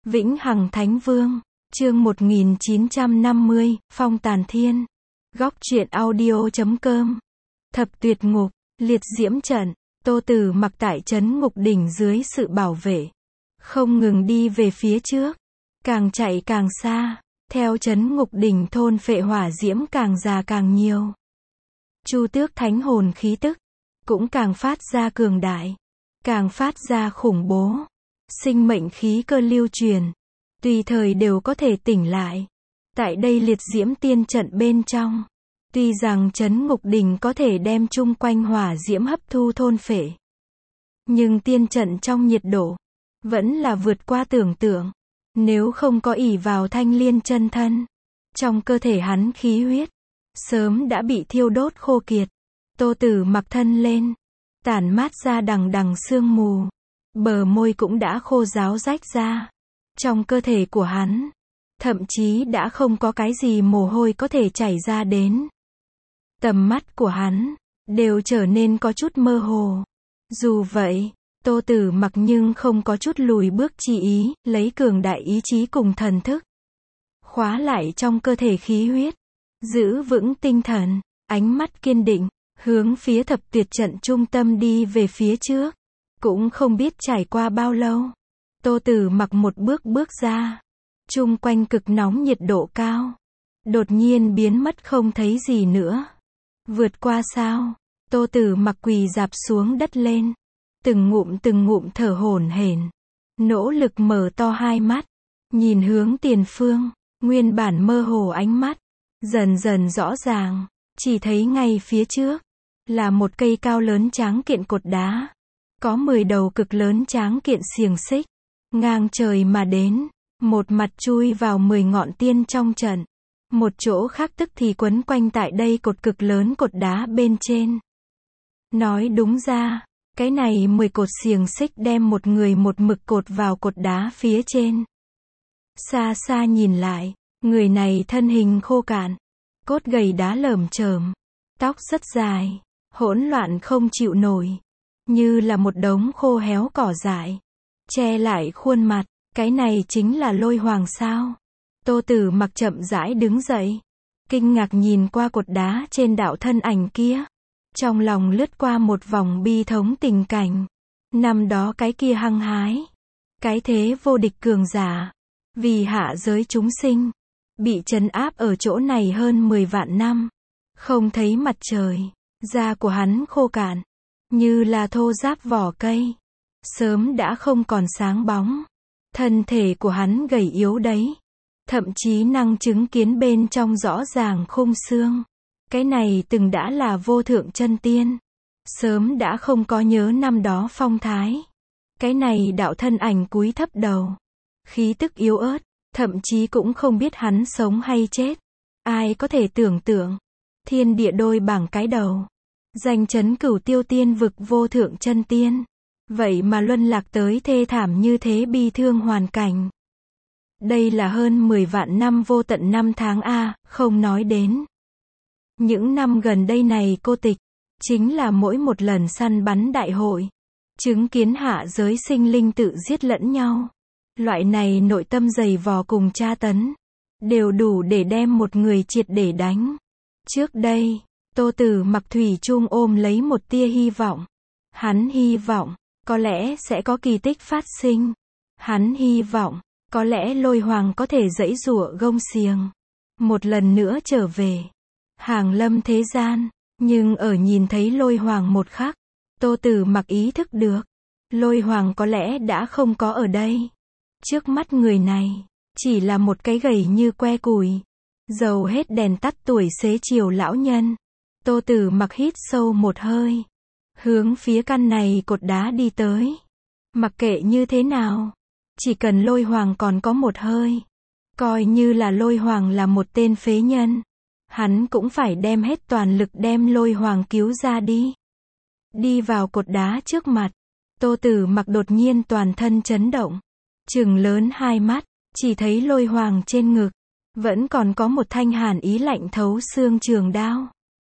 Vĩnh Hằng Thánh Vương, chương 1950, Phong Tàn Thiên. Góc truyện audio.com. Thập tuyệt ngục, liệt diễm trận. Tô Tử Mặc tại trấn ngục đỉnh dưới sự bảo vệ, không ngừng đi về phía trước, càng chạy càng xa, theo trấn ngục đỉnh thôn phệ hỏa diễm càng già càng nhiều. Chu Tước thánh hồn khí tức cũng càng phát ra cường đại, càng phát ra khủng bố. Sinh mệnh khí cơ lưu truyền, tùy thời đều có thể tỉnh lại. Tại đây liệt diễm tiên trận bên trong, tuy rằng trấn ngục đỉnh có thể đem chung quanh hỏa diễm hấp thu thôn phệ, nhưng tiên trận trong nhiệt độ vẫn là vượt qua tưởng tượng. Nếu không có ỷ vào thanh liên chân thân, trong cơ thể hắn khí huyết sớm đã bị thiêu đốt khô kiệt. Tô Tử Mặc thân lên, tản mát ra đằng đằng sương mù, bờ môi cũng đã khô ráo rách ra. Trong cơ thể của hắn, thậm chí đã không có cái gì mồ hôi có thể chảy ra đến. Tầm mắt của hắn đều trở nên có chút mơ hồ. Dù vậy, Tô Tử Mặc nhưng không có chút lùi bước chi ý, lấy cường đại ý chí cùng thần thức khóa lại trong cơ thể khí huyết, giữ vững tinh thần, ánh mắt kiên định, hướng phía thập tuyệt trận trung tâm đi về phía trước. Cũng không biết trải qua bao lâu, Tô Tử Mặc một bước bước ra, chung quanh cực nóng nhiệt độ cao đột nhiên biến mất không thấy gì nữa. Vượt qua sao? Tô Tử Mặc quỳ rạp xuống đất lên, từng ngụm thở hổn hển, nỗ lực mở to hai mắt, nhìn hướng tiền phương. Nguyên bản mơ hồ ánh mắt dần dần rõ ràng, chỉ thấy ngay phía trước là một cây cao lớn tráng kiện cột đá, có 10 đầu cực lớn tráng kiện xiềng xích ngang trời mà đến, một mặt chui vào 10 ngọn tiên trong trận, một chỗ khác tức thì quấn quanh tại đây cột cực lớn cột đá bên trên. Nói đúng ra, cái này 10 cột xiềng xích đem một người một mực cột vào cột đá phía trên. Xa xa nhìn lại, người này thân hình khô cạn, cốt gầy đá lởm chởm, tóc rất dài, hỗn loạn không chịu nổi, như là một đống khô héo cỏ dại, che lại khuôn mặt. Cái này chính là Lôi Hoàng sao? Tô Tử Mặc chậm rãi đứng dậy, kinh ngạc nhìn qua cột đá trên đạo thân ảnh kia, trong lòng lướt qua một vòng bi thống tình cảnh. Năm đó cái kia hăng hái, cái thế vô địch cường giả, vì hạ giới chúng sinh, bị trấn áp ở chỗ này hơn 10 vạn năm, không thấy mặt trời, da của hắn khô cạn, như là thô ráp vỏ cây, sớm đã không còn sáng bóng. Thân thể của hắn gầy yếu đấy, thậm chí năng chứng kiến bên trong rõ ràng khung xương. Cái này từng đã là vô thượng chân tiên, sớm đã không có nhớ năm đó phong thái. Cái này đạo thân ảnh cúi thấp đầu, khí tức yếu ớt, thậm chí cũng không biết hắn sống hay chết. Ai có thể tưởng tượng, thiên địa đôi bảng cái đầu, danh chấn cửu tiêu tiên vực vô thượng chân tiên, vậy mà luân lạc tới thê thảm như thế bi thương hoàn cảnh. Đây là hơn 10 vạn năm vô tận năm tháng a, không nói đến những năm gần đây này cô tịch, chính là mỗi một lần săn bắn đại hội, chứng kiến hạ giới sinh linh tự giết lẫn nhau. Loại này nội tâm dày vò cùng tra tấn, đều đủ để đem một người triệt để đánh. Trước đây, Tô Tử Mặc thủy chung ôm lấy một tia hy vọng. Hắn hy vọng, có lẽ sẽ có kỳ tích phát sinh. Hắn hy vọng, có lẽ Lôi Hoàng có thể giãy giụa gông xiềng, một lần nữa trở về hàng lâm thế gian. Nhưng ở nhìn thấy Lôi Hoàng một khắc, Tô Tử Mặc ý thức được, Lôi Hoàng có lẽ đã không có ở đây. Trước mắt người này, chỉ là một cái gầy như que củi, dầu hết đèn tắt tuổi xế chiều lão nhân. Tô Tử Mặc hít sâu một hơi, hướng phía căn này cột đá đi tới. Mặc kệ như thế nào, chỉ cần Lôi Hoàng còn có một hơi, coi như là Lôi Hoàng là một tên phế nhân, hắn cũng phải đem hết toàn lực đem Lôi Hoàng cứu ra đi. Đi vào cột đá trước mặt, Tô Tử Mặc đột nhiên toàn thân chấn động, trừng lớn hai mắt, chỉ thấy Lôi Hoàng trên ngực vẫn còn có một thanh hàn ý lạnh thấu xương trường đao,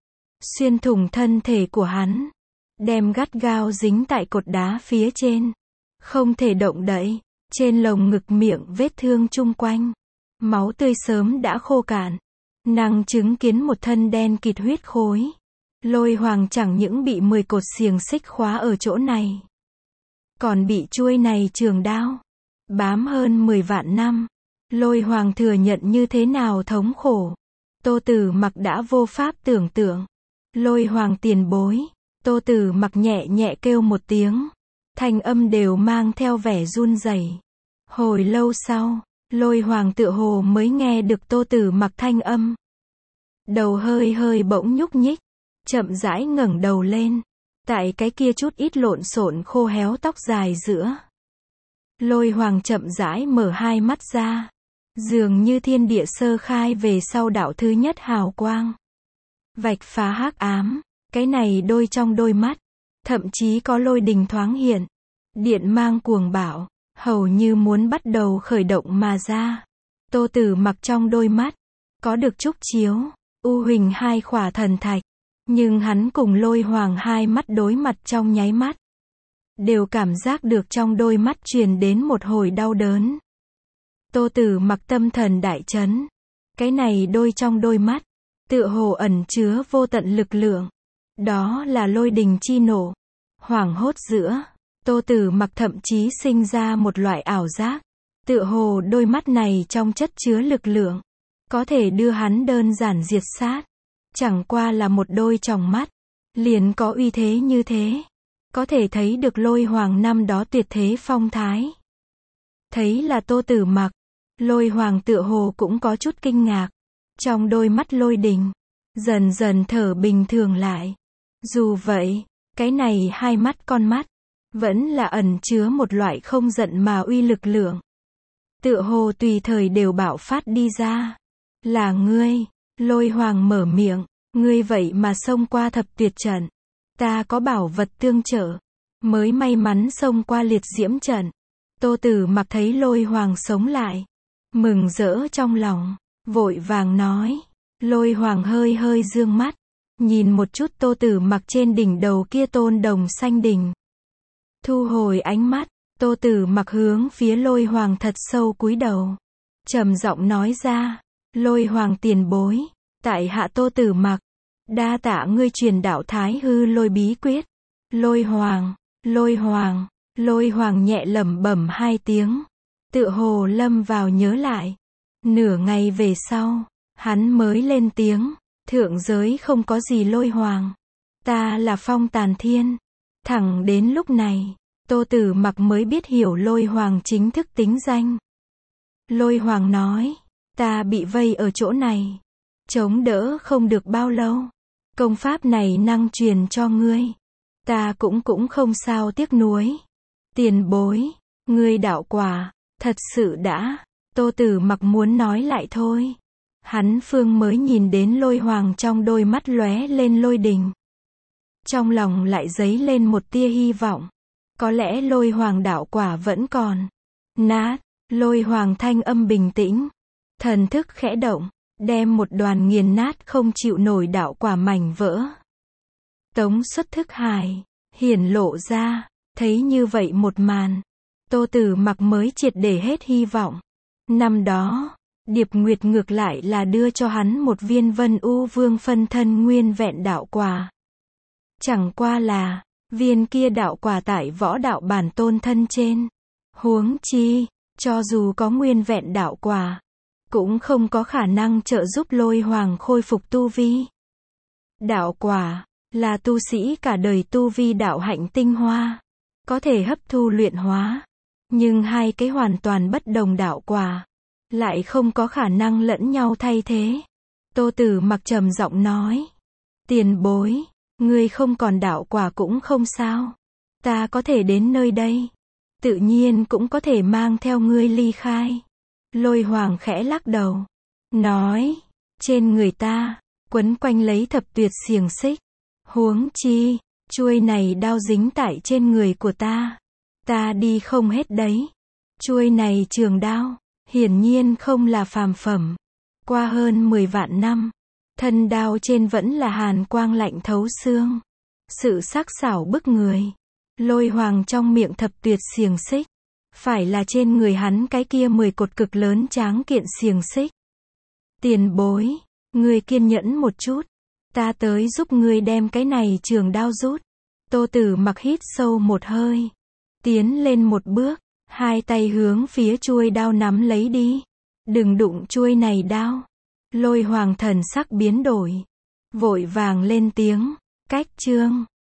xuyên thủng thân thể của hắn, đem gắt gao dính tại cột đá phía trên, không thể động đậy. Trên lồng ngực miệng vết thương chung quanh. Máu tươi sớm đã khô cạn. Nàng chứng kiến một thân đen kịt huyết khối. Lôi Hoàng chẳng những bị 10 cột xiềng xích khóa ở chỗ này, còn bị chuôi này trường đao bám hơn 10 vạn năm. Lôi Hoàng thừa nhận như thế nào thống khổ. Tô Tử Mặc đã vô pháp tưởng tượng. Lôi Hoàng tiền bối. Tô Tử Mặc nhẹ nhẹ kêu một tiếng. Thanh âm đều mang theo vẻ run rẩy. Hồi lâu sau, Lôi Hoàng tựa hồ mới nghe được Tô Tử Mặc thanh âm. Đầu hơi hơi bỗng nhúc nhích, chậm rãi ngẩng đầu lên. Tại cái kia chút ít lộn xộn khô héo tóc dài giữa. Lôi Hoàng chậm rãi mở hai mắt ra. Dường như thiên địa sơ khai về sau đạo thứ nhất hào quang. Vạch phá hắc ám. Cái này đôi trong đôi mắt. Thậm chí có lôi đình thoáng hiện. Điện mang cuồng bạo. Hầu như muốn bắt đầu khởi động mà ra. Tô Tử Mặc trong đôi mắt. Có được trúc chiếu. U huỳnh hai khỏa thần thạch. Nhưng hắn cùng Lôi Hoàng hai mắt đối mặt trong nháy mắt. Đều cảm giác được trong đôi mắt truyền đến một hồi đau đớn. Tô Tử Mặc tâm thần đại chấn. Cái này đôi trong đôi mắt. Tựa hồ ẩn chứa vô tận lực lượng. Đó là lôi đình chi nổ. Hoảng hốt giữa. Tô Tử Mặc thậm chí sinh ra một loại ảo giác. Tựa hồ đôi mắt này trong chất chứa lực lượng. Có thể đưa hắn đơn giản diệt sát. Chẳng qua là một đôi tròng mắt. Liền có uy thế như thế. Có thể thấy được Lôi Hoàng năm đó tuyệt thế phong thái. Thấy là Tô Tử Mặc. Lôi Hoàng tựa hồ cũng có chút kinh ngạc. Trong đôi mắt lôi đình. Dần dần thở bình thường lại. Dù vậy, cái này hai mắt con mắt. Vẫn là ẩn chứa một loại không giận mà uy lực lượng. Tựa hồ tùy thời đều bạo phát đi ra. Là ngươi. Lôi Hoàng mở miệng. Ngươi vậy mà xông qua thập tuyệt trận. Ta có bảo vật tương trợ. Mới may mắn xông qua liệt diễm trận. Tô Tử Mặc thấy Lôi Hoàng sống lại. Mừng rỡ trong lòng. Vội vàng nói. Lôi Hoàng hơi hơi dương mắt. Nhìn một chút Tô Tử Mặc trên đỉnh đầu kia tôn đồng xanh đỉnh. Thu hồi ánh mắt. Tô Tử Mặc hướng phía Lôi Hoàng thật sâu cúi đầu. Trầm giọng nói ra. Lôi Hoàng tiền bối. Tại hạ Tô Tử Mặc. Đa tạ ngươi truyền đạo Thái Hư Lôi bí quyết. Lôi Hoàng. Lôi Hoàng. Lôi Hoàng nhẹ lẩm bẩm hai tiếng. Tựa hồ lâm vào nhớ lại. Nửa ngày về sau, hắn mới lên tiếng. Thượng giới không có gì Lôi Hoàng. Ta là Phong Tàn Thiên. Thẳng đến lúc này, Tô Tử Mặc mới biết hiểu Lôi Hoàng chính thức tính danh. Lôi Hoàng nói. Ta bị vây ở chỗ này. Chống đỡ không được bao lâu. Công pháp này năng truyền cho ngươi. Ta cũng không sao tiếc nuối. Tiền bối. Ngươi đạo quả. Thật sự đã. Tô Tử Mặc muốn nói lại thôi. Hắn phương mới nhìn đến Lôi Hoàng trong đôi mắt lóe lên lôi đình. Trong lòng lại dấy lên một tia hy vọng. Có lẽ Lôi Hoàng đạo quả vẫn còn. Nát. Lôi Hoàng thanh âm bình tĩnh. Thần thức khẽ động. Đem một đoàn nghiền nát không chịu nổi đạo quả mảnh vỡ. Tống xuất thức hải. Hiển lộ ra. Thấy như vậy một màn. Tô Tử Mặc mới triệt để hết hy vọng. Năm đó, Điệp Nguyệt ngược lại là đưa cho hắn một viên Vân U Vương phân thân nguyên vẹn đạo quả. Chẳng qua là, viên kia đạo quả tại võ đạo bản tôn thân trên. Huống chi, cho dù có nguyên vẹn đạo quả, cũng không có khả năng trợ giúp Lôi Hoàng khôi phục tu vi. Đạo quả, là tu sĩ cả đời tu vi đạo hạnh tinh hoa. Có thể hấp thu luyện hóa. Nhưng hai cái hoàn toàn bất đồng đạo quả. Lại không có khả năng lẫn nhau thay thế. Tô Tử Mặc trầm giọng nói. Tiền bối. Ngươi không còn đạo quả cũng không sao. Ta có thể đến nơi đây. Tự nhiên cũng có thể mang theo ngươi ly khai. Lôi Hoàng khẽ lắc đầu. Nói. Trên người ta. Quấn quanh lấy thập tuyệt xiềng xích. Huống chi. Chuôi này đao dính tại trên người của ta. Ta đi không hết đấy. Chuôi này trường đao. Hiển nhiên không là phàm phẩm. Qua hơn 10 vạn năm. Thân đao trên vẫn là hàn quang lạnh thấu xương. Sự sắc sảo bức người. Lôi Hoàng trong miệng thập tuyệt xiềng xích. Phải là trên người hắn cái kia 10 cột cực lớn tráng kiện xiềng xích. Tiền bối, ngươi kiên nhẫn một chút. Ta tới giúp ngươi đem cái này trường đao rút. Tô Tử Mặc hít sâu một hơi. Tiến lên một bước, hai tay hướng phía chuôi đao nắm lấy đi. Đừng đụng chuôi này đao. Lôi Hoàng thần sắc biến đổi. Vội vàng lên tiếng. Cách chương.